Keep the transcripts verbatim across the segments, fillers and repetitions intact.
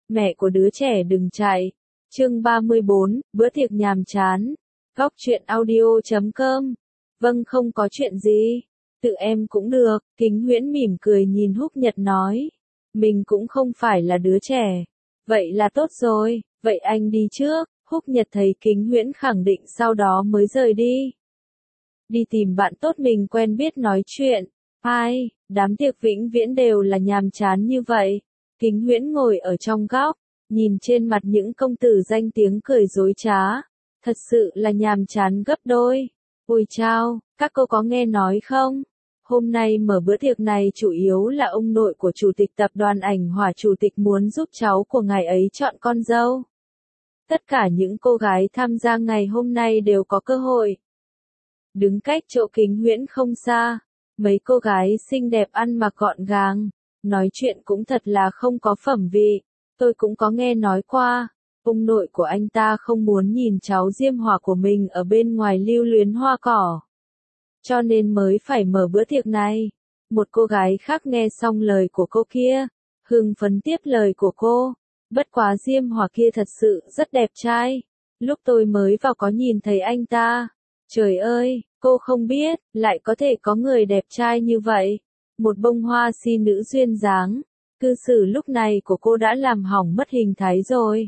Mẹ của đứa trẻ đừng chạy. Chương ba mươi bốn, bữa tiệc nhàm chán. Góc truyện audio chấm com. Vâng, không có chuyện gì. Tự em cũng được. Kính Huyễn mỉm cười nhìn Húc Nhật nói. Mình cũng không phải là đứa trẻ. Vậy là tốt rồi. Vậy anh đi trước. Húc Nhật thấy Kính Huyễn khẳng định sau đó mới rời đi. Đi tìm bạn tốt mình quen biết nói chuyện. Ai, đám tiệc vĩnh viễn đều là nhàm chán như vậy. Kính Huyễn ngồi ở trong góc, nhìn trên mặt những công tử danh tiếng cười dối trá. Thật sự là nhàm chán gấp đôi. Ôi chao, các cô có nghe nói không? Hôm nay mở bữa tiệc này chủ yếu là ông nội của chủ tịch tập đoàn Ảnh Hỏa chủ tịch muốn giúp cháu của ngài ấy chọn con dâu. Tất cả những cô gái tham gia ngày hôm nay đều có cơ hội. Đứng cách chỗ Kính Huyễn không xa, mấy cô gái xinh đẹp ăn mặc gọn gàng, nói chuyện cũng thật là không có phẩm vị. Tôi cũng có nghe nói qua, ông nội của anh ta không muốn nhìn cháu Diêm Hỏa của mình ở bên ngoài lưu luyến hoa cỏ. Cho nên mới phải mở bữa tiệc này. Một cô gái khác nghe xong lời của cô kia, hưng phấn tiếp lời của cô. Bất quá Diêm Hỏa kia thật sự rất đẹp trai. Lúc tôi mới vào có nhìn thấy anh ta. Trời ơi, cô không biết, lại có thể có người đẹp trai như vậy. Một bông hoa si nữ duyên dáng. Cư xử lúc này của cô đã làm hỏng mất hình thái rồi.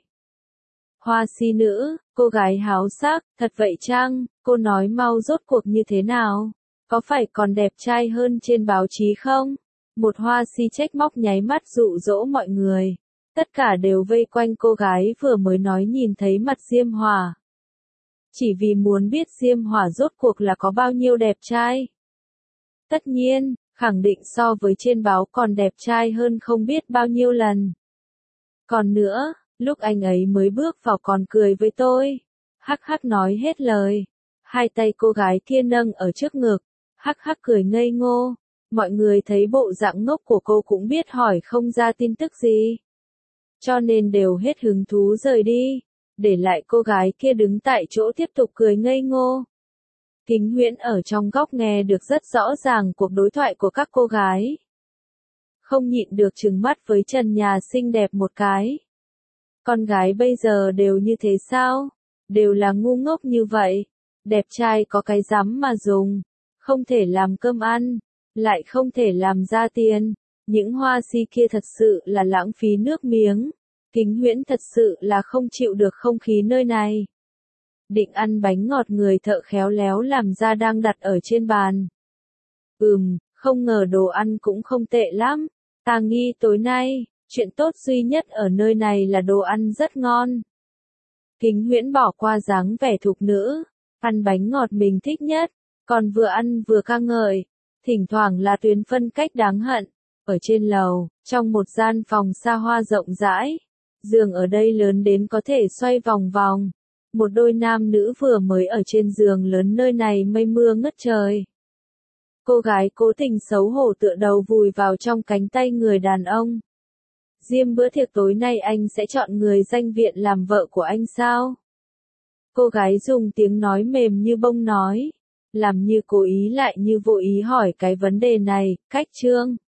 Hoa si nữ, cô gái háo sắc, thật vậy chăng? Cô nói mau rốt cuộc như thế nào? Có phải còn đẹp trai hơn trên báo chí không? Một hoa si trách móc nháy mắt dụ dỗ mọi người. Tất cả đều vây quanh cô gái vừa mới nói nhìn thấy mặt Diêm Hỏa. Chỉ vì muốn biết Diêm Hỏa rốt cuộc là có bao nhiêu đẹp trai. Tất nhiên, khẳng định so với trên báo còn đẹp trai hơn không biết bao nhiêu lần. Còn nữa, lúc anh ấy mới bước vào còn cười với tôi. Hắc hắc nói hết lời. Hai tay cô gái kia nâng ở trước ngực. Hắc hắc cười ngây ngô. Mọi người thấy bộ dạng ngốc của cô cũng biết hỏi không ra tin tức gì. Cho nên đều hết hứng thú rời đi. Để lại cô gái kia đứng tại chỗ tiếp tục cười ngây ngô. Kính Huyễn ở trong góc nghe được rất rõ ràng cuộc đối thoại của các cô gái. Không nhịn được trừng mắt với trần nhà xinh đẹp một cái. Con gái bây giờ đều như thế sao? Đều là ngu ngốc như vậy. Đẹp trai có cái rắm mà dùng. Không thể làm cơm ăn. Lại không thể làm ra tiền. Những hoa si kia thật sự là lãng phí nước miếng. Kính Huyễn thật sự là không chịu được không khí nơi này. Định ăn bánh ngọt người thợ khéo léo làm ra đang đặt ở trên bàn. Ừm, không ngờ đồ ăn cũng không tệ lắm. Ta nghi tối nay, chuyện tốt duy nhất ở nơi này là đồ ăn rất ngon. Kính Huyễn bỏ qua dáng vẻ thục nữ, ăn bánh ngọt mình thích nhất, còn vừa ăn vừa ca ngợi. Thỉnh thoảng là tuyến phân cách đáng hận. Ở trên lầu, trong một gian phòng xa hoa rộng rãi, giường ở đây lớn đến có thể xoay vòng vòng. Một đôi nam nữ vừa mới ở trên giường lớn nơi này mây mưa ngất trời. Cô gái cố tình xấu hổ tựa đầu vùi vào trong cánh tay người đàn ông. Diêm, bữa tiệc tối nay anh sẽ chọn người danh viện làm vợ của anh sao? Cô gái dùng tiếng nói mềm như bông nói, làm như cố ý lại như vô ý hỏi cái vấn đề này. Cách Trương,